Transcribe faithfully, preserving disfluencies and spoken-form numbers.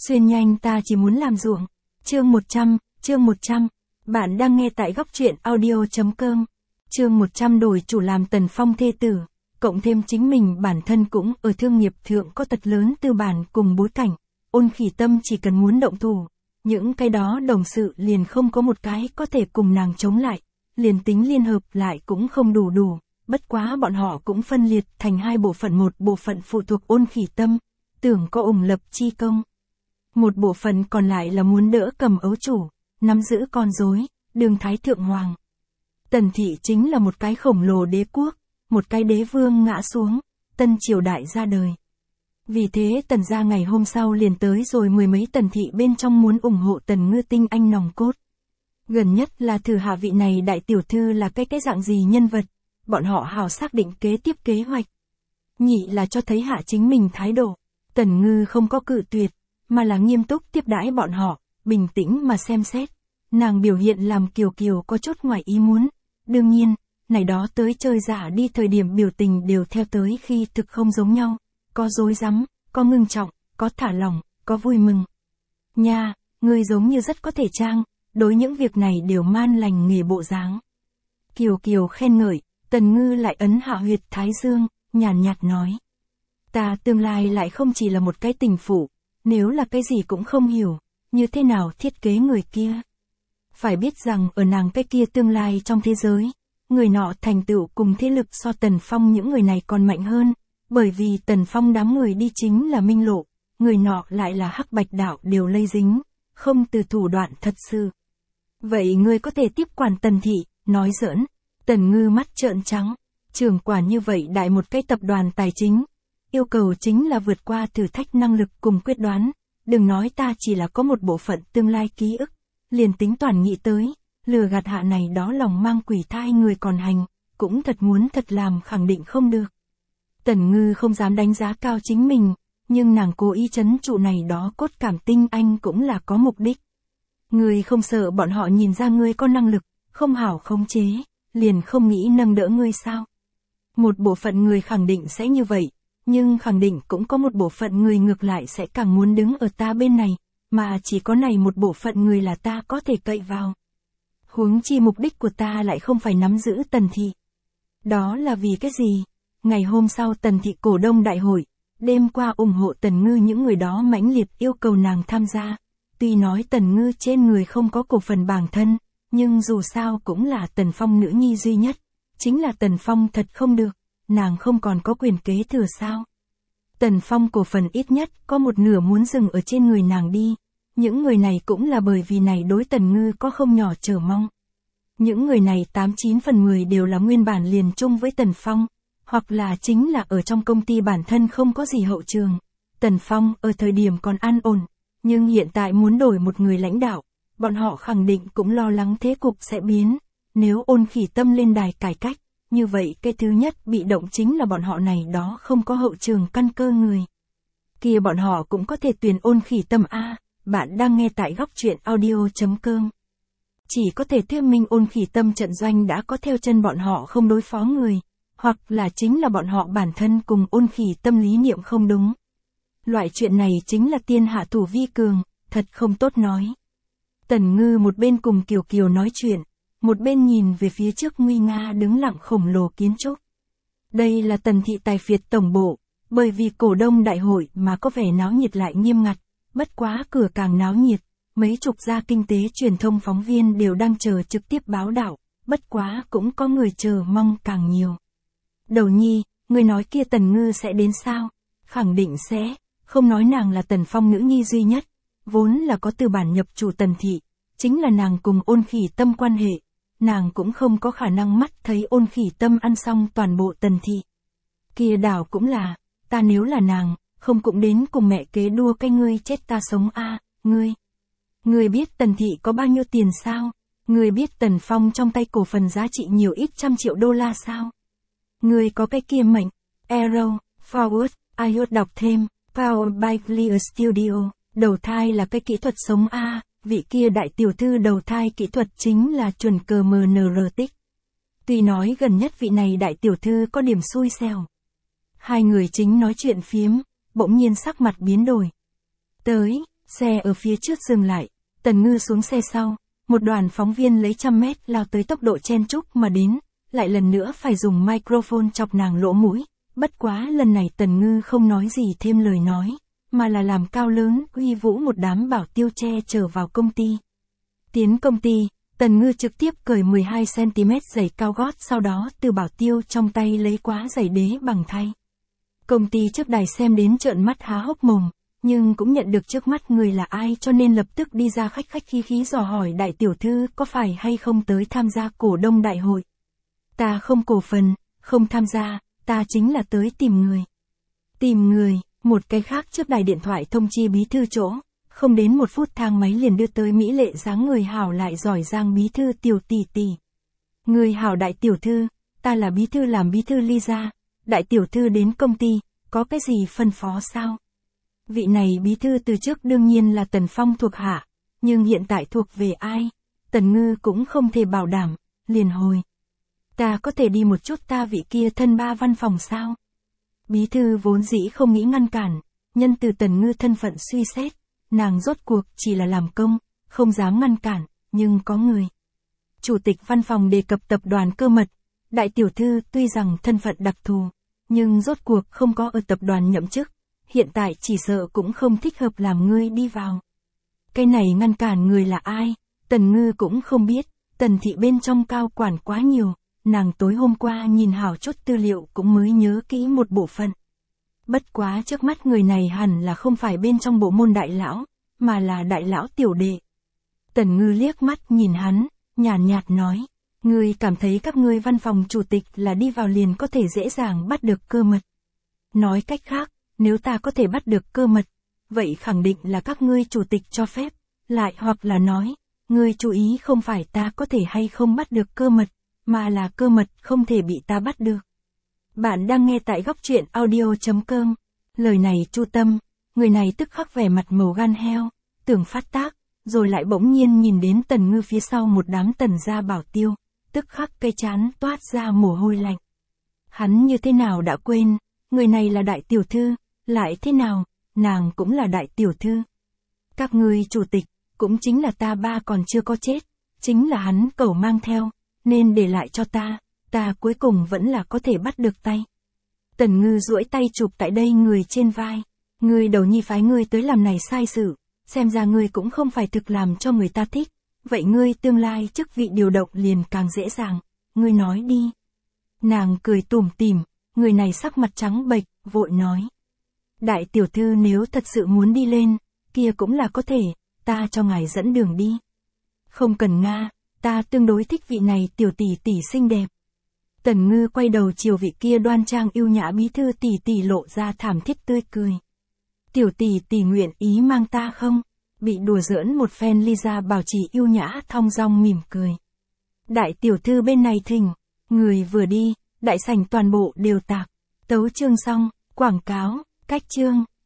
Xuyên nhanh ta chỉ muốn làm ruộng. Chương một trăm, chương một trăm. Bạn đang nghe tại góc truyện audio.com. Chương một trăm đổi chủ làm Tần Phong thê tử, cộng thêm chính mình bản thân cũng ở thương nghiệp thượng có tật lớn tư bản cùng bối cảnh. Ôn Khỉ Tâm chỉ cần muốn động thủ, những cái đó đồng sự liền không có một cái có thể cùng nàng chống lại, liền tính liên hợp lại cũng không đủ đủ, bất quá bọn họ cũng phân liệt thành hai bộ phận, một bộ phận phụ thuộc Ôn Khỉ Tâm, tưởng có ủng lập chi công. Một bộ phận còn lại là muốn đỡ cầm ấu chủ, nắm giữ con rối, đương thái thượng hoàng. Tần thị chính là một cái khổng lồ đế quốc, một cái đế vương ngã xuống, tân triều đại ra đời. Vì thế tần gia ngày hôm sau liền tới rồi mười mấy tần thị bên trong muốn ủng hộ Tần Ngư tinh anh nòng cốt. Gần nhất là thử hạ vị này đại tiểu thư là cái cái dạng gì nhân vật, bọn họ hào xác định kế tiếp kế hoạch. Nhị là cho thấy hạ chính mình thái độ, Tần Ngư không có cự tuyệt, mà là nghiêm túc tiếp đãi bọn họ, bình tĩnh mà xem xét. Nàng biểu hiện làm Kiều Kiều có chút ngoài ý muốn. Đương nhiên, này đó tới chơi giả đi thời điểm biểu tình đều theo tới khi thực không giống nhau. Có dối rắm, có ngưng trọng, có thả lỏng, có vui mừng. Nha, ngươi giống như rất có thể trang, đối những việc này đều man lành nghề bộ dáng. Kiều Kiều khen ngợi, Tần Ngư lại ấn hạ huyệt thái dương, nhàn nhạt nói. Ta tương lai lại không chỉ là một cái tình phụ, nếu là cái gì cũng không hiểu, như thế nào thiết kế người kia. Phải biết rằng ở nàng cái kia tương lai trong thế giới, người nọ thành tựu cùng thế lực so Tần Phong những người này còn mạnh hơn, bởi vì Tần Phong đám người đi chính là minh lộ, người nọ lại là hắc bạch đạo đều lây dính, không từ thủ đoạn thật sự. Vậy ngươi có thể tiếp quản Tần thị, nói giỡn. Tần Ngư mắt trợn trắng, trưởng quản như vậy đại một cái tập đoàn tài chính. Yêu cầu chính là vượt qua thử thách năng lực cùng quyết đoán, đừng nói ta chỉ là có một bộ phận tương lai ký ức, liền tính toàn nghĩ tới, lừa gạt hạ này đó lòng mang quỷ thai người còn hành, cũng thật muốn thật làm khẳng định không được. Tần Ngư không dám đánh giá cao chính mình, nhưng nàng cố ý trấn trụ này đó cốt cảm tinh anh cũng là có mục đích. Ngươi không sợ bọn họ nhìn ra ngươi có năng lực, không hảo khống chế, liền không nghĩ nâng đỡ ngươi sao? Một bộ phận người khẳng định sẽ như vậy. Nhưng khẳng định cũng có một bộ phận người ngược lại sẽ càng muốn đứng ở ta bên này, mà chỉ có này một bộ phận người là ta có thể cậy vào. Huống chi mục đích của ta lại không phải nắm giữ Tần thị. Đó là vì cái gì? Ngày hôm sau Tần thị cổ đông đại hội, đêm qua ủng hộ Tần Ngư những người đó mãnh liệt yêu cầu nàng tham gia. Tuy nói Tần Ngư trên người không có cổ phần bản thân, nhưng dù sao cũng là Tần Phong nữ nhi duy nhất. Chính là Tần Phong thật không được. Nàng không còn có quyền kế thừa sao? Tần Phong cổ phần ít nhất có một nửa muốn dừng ở trên người nàng đi. Những người này cũng là bởi vì này đối Tần Ngư có không nhỏ chờ mong. Những người này tám chín phần mười đều là nguyên bản liền chung với Tần Phong, hoặc là chính là ở trong công ty bản thân không có gì hậu trường. Tần Phong ở thời điểm còn an ổn, nhưng hiện tại muốn đổi một người lãnh đạo, bọn họ khẳng định cũng lo lắng thế cục sẽ biến. Nếu Ôn Khỉ Tâm lên đài cải cách, như vậy cái thứ nhất bị động chính là bọn họ này đó không có hậu trường căn cơ người. Kia bọn họ cũng có thể tuyển Ôn Khỉ Tâm a. Bạn đang nghe tại góc truyện audio.com. Chỉ có thể thuyết minh Ôn Khỉ Tâm trận doanh đã có theo chân bọn họ không đối phó người, hoặc là chính là bọn họ bản thân cùng Ôn Khỉ Tâm lý niệm không đúng. Loại chuyện này chính là tiên hạ thủ vi cường, thật không tốt nói. Tần Ngư một bên cùng Kiều Kiều nói chuyện, một bên nhìn về phía trước nguy nga đứng lặng khổng lồ kiến trúc. Đây là Tần thị tài phiệt tổng bộ, bởi vì cổ đông đại hội mà có vẻ náo nhiệt lại nghiêm ngặt, bất quá cửa càng náo nhiệt, mấy chục gia kinh tế truyền thông phóng viên đều đang chờ trực tiếp báo đạo, bất quá cũng có người chờ mong càng nhiều. Đầu nhi, người nói kia Tần Ngư sẽ đến sao? Khẳng định sẽ, không nói nàng là Tần Phong nữ nhi duy nhất, vốn là có tư bản nhập chủ Tần thị, chính là nàng cùng Ôn Khỉ Tâm quan hệ. Nàng cũng không có khả năng mắt thấy Ôn Khỉ Tâm ăn xong toàn bộ Tần thị. Kia đảo cũng là, ta nếu là nàng, không cũng đến cùng mẹ kế đua cái ngươi chết ta sống a. À, ngươi. Ngươi biết Tần thị có bao nhiêu tiền sao? Ngươi biết Tần Phong trong tay cổ phần giá trị nhiều ít trăm triệu đô la sao? Ngươi có cái kia mệnh, Arrow, Forward, I O đọc thêm, Powered by Clear Studio, đầu thai là cái kỹ thuật sống a. À. Vị kia đại tiểu thư đầu thai kỹ thuật chính là chuẩn cờ em en rờ tích. Tuy nói gần nhất vị này đại tiểu thư có điểm xui xẻo. Hai người chính nói chuyện phiếm, bỗng nhiên sắc mặt biến đổi. Tới, Xe ở phía trước dừng lại, Tần Ngư xuống xe sau, một đoàn phóng viên lấy trăm mét lao tới tốc độ chen chúc mà đến, lại lần nữa phải dùng microphone chọc nàng lỗ mũi, bất quá lần này Tần Ngư không nói gì thêm lời nói, mà là làm cao lớn, uy vũ một đám bảo tiêu che chở vào công ty. Tiến công ty, Tần Ngư trực tiếp cởi mười hai xăng ti mét giày cao gót, sau đó từ bảo tiêu trong tay lấy quá giày đế bằng thay. Công ty trước đài xem đến trợn mắt há hốc mồm, nhưng cũng nhận được trước mắt người là ai cho nên lập tức đi ra khách khách khí khí dò hỏi đại tiểu thư có phải hay không tới tham gia cổ đông đại hội. Ta không cổ phần, không tham gia, ta chính là tới tìm người. Tìm người, một cái khác trước đài điện thoại thông chi bí thư chỗ, không đến một phút thang máy liền đưa tới mỹ lệ dáng người hảo lại giỏi giang bí thư Tiểu tỷ tỷ. Người hảo đại tiểu thư, ta là bí thư làm bí thư Lisa, đại tiểu thư đến công ty, có cái gì phân phó sao? Vị này bí thư từ trước đương nhiên là Tần Phong thuộc hạ, nhưng hiện tại thuộc về ai? Tần Ngư cũng không thể bảo đảm, liền hồi. Ta có thể đi một chút ta vị kia thân ba văn phòng sao? Bí thư vốn dĩ không nghĩ ngăn cản, nhân từ Tần Ngư thân phận suy xét, nàng rốt cuộc chỉ là làm công, không dám ngăn cản, nhưng có người. Chủ tịch văn phòng đề cập tập đoàn Cơ Mật, đại tiểu thư tuy rằng thân phận đặc thù, nhưng rốt cuộc không có ở tập đoàn nhậm chức, hiện tại chỉ sợ cũng không thích hợp làm ngươi đi vào. Cái này ngăn cản người là ai? Tần Ngư cũng không biết, Tần thị bên trong cao quản quá nhiều, nàng tối hôm qua nhìn hảo chút tư liệu cũng mới nhớ kỹ một bộ phận. Bất quá trước mắt người này hẳn là không phải bên trong bộ môn đại lão, mà là đại lão tiểu đệ. Tần Ngư liếc mắt nhìn hắn, nhàn nhạt nói, ngươi cảm thấy các ngươi văn phòng chủ tịch là đi vào liền có thể dễ dàng bắt được cơ mật. Nói cách khác, nếu ta có thể bắt được cơ mật, vậy khẳng định là các ngươi chủ tịch cho phép, lại hoặc là nói, ngươi chú ý không phải ta có thể hay không bắt được cơ mật, mà là cơ mật không thể bị ta bắt được. Bạn đang nghe tại góc truyện audio chấm com. Lời này chu tâm, người này tức khắc vẻ mặt màu gan heo, tưởng phát tác, rồi lại bỗng nhiên nhìn đến Tần Ngư phía sau một đám Tần gia bảo tiêu, tức khắc cây trán toát ra mồ hôi lạnh. Hắn như thế nào đã quên, người này là đại tiểu thư, lại thế nào, nàng cũng là đại tiểu thư. Các ngươi chủ tịch, cũng chính là ta ba còn chưa có chết, chính là hắn cẩu mang theo, nên để lại cho ta, ta cuối cùng vẫn là có thể bắt được tay. Tần Ngư duỗi tay chụp tại đây người trên vai, ngươi đầu nhi phái ngươi tới làm này sai sự, xem ra ngươi cũng không phải thực làm cho người ta thích, vậy ngươi tương lai chức vị điều động liền càng dễ dàng, ngươi nói đi. Nàng cười tủm tỉm, người này sắc mặt trắng bệch, vội nói. Đại tiểu thư nếu thật sự muốn đi lên, kia cũng là có thể, ta cho ngài dẫn đường đi. Không cần Nga, ta tương đối thích vị này tiểu tỷ tỷ xinh đẹp. Tần Ngư quay đầu chiều vị kia đoan trang yêu nhã bí thư tỷ tỷ lộ ra thảm thiết tươi cười. Tiểu tỷ tỷ nguyện ý mang ta không? Bị đùa giỡn một phen Lisa bảo trì yêu nhã thong dong mỉm cười. Đại tiểu thư bên này thỉnh, người vừa đi, đại sảnh toàn bộ đều tạc. Tấu chương xong, quảng cáo, cách chương.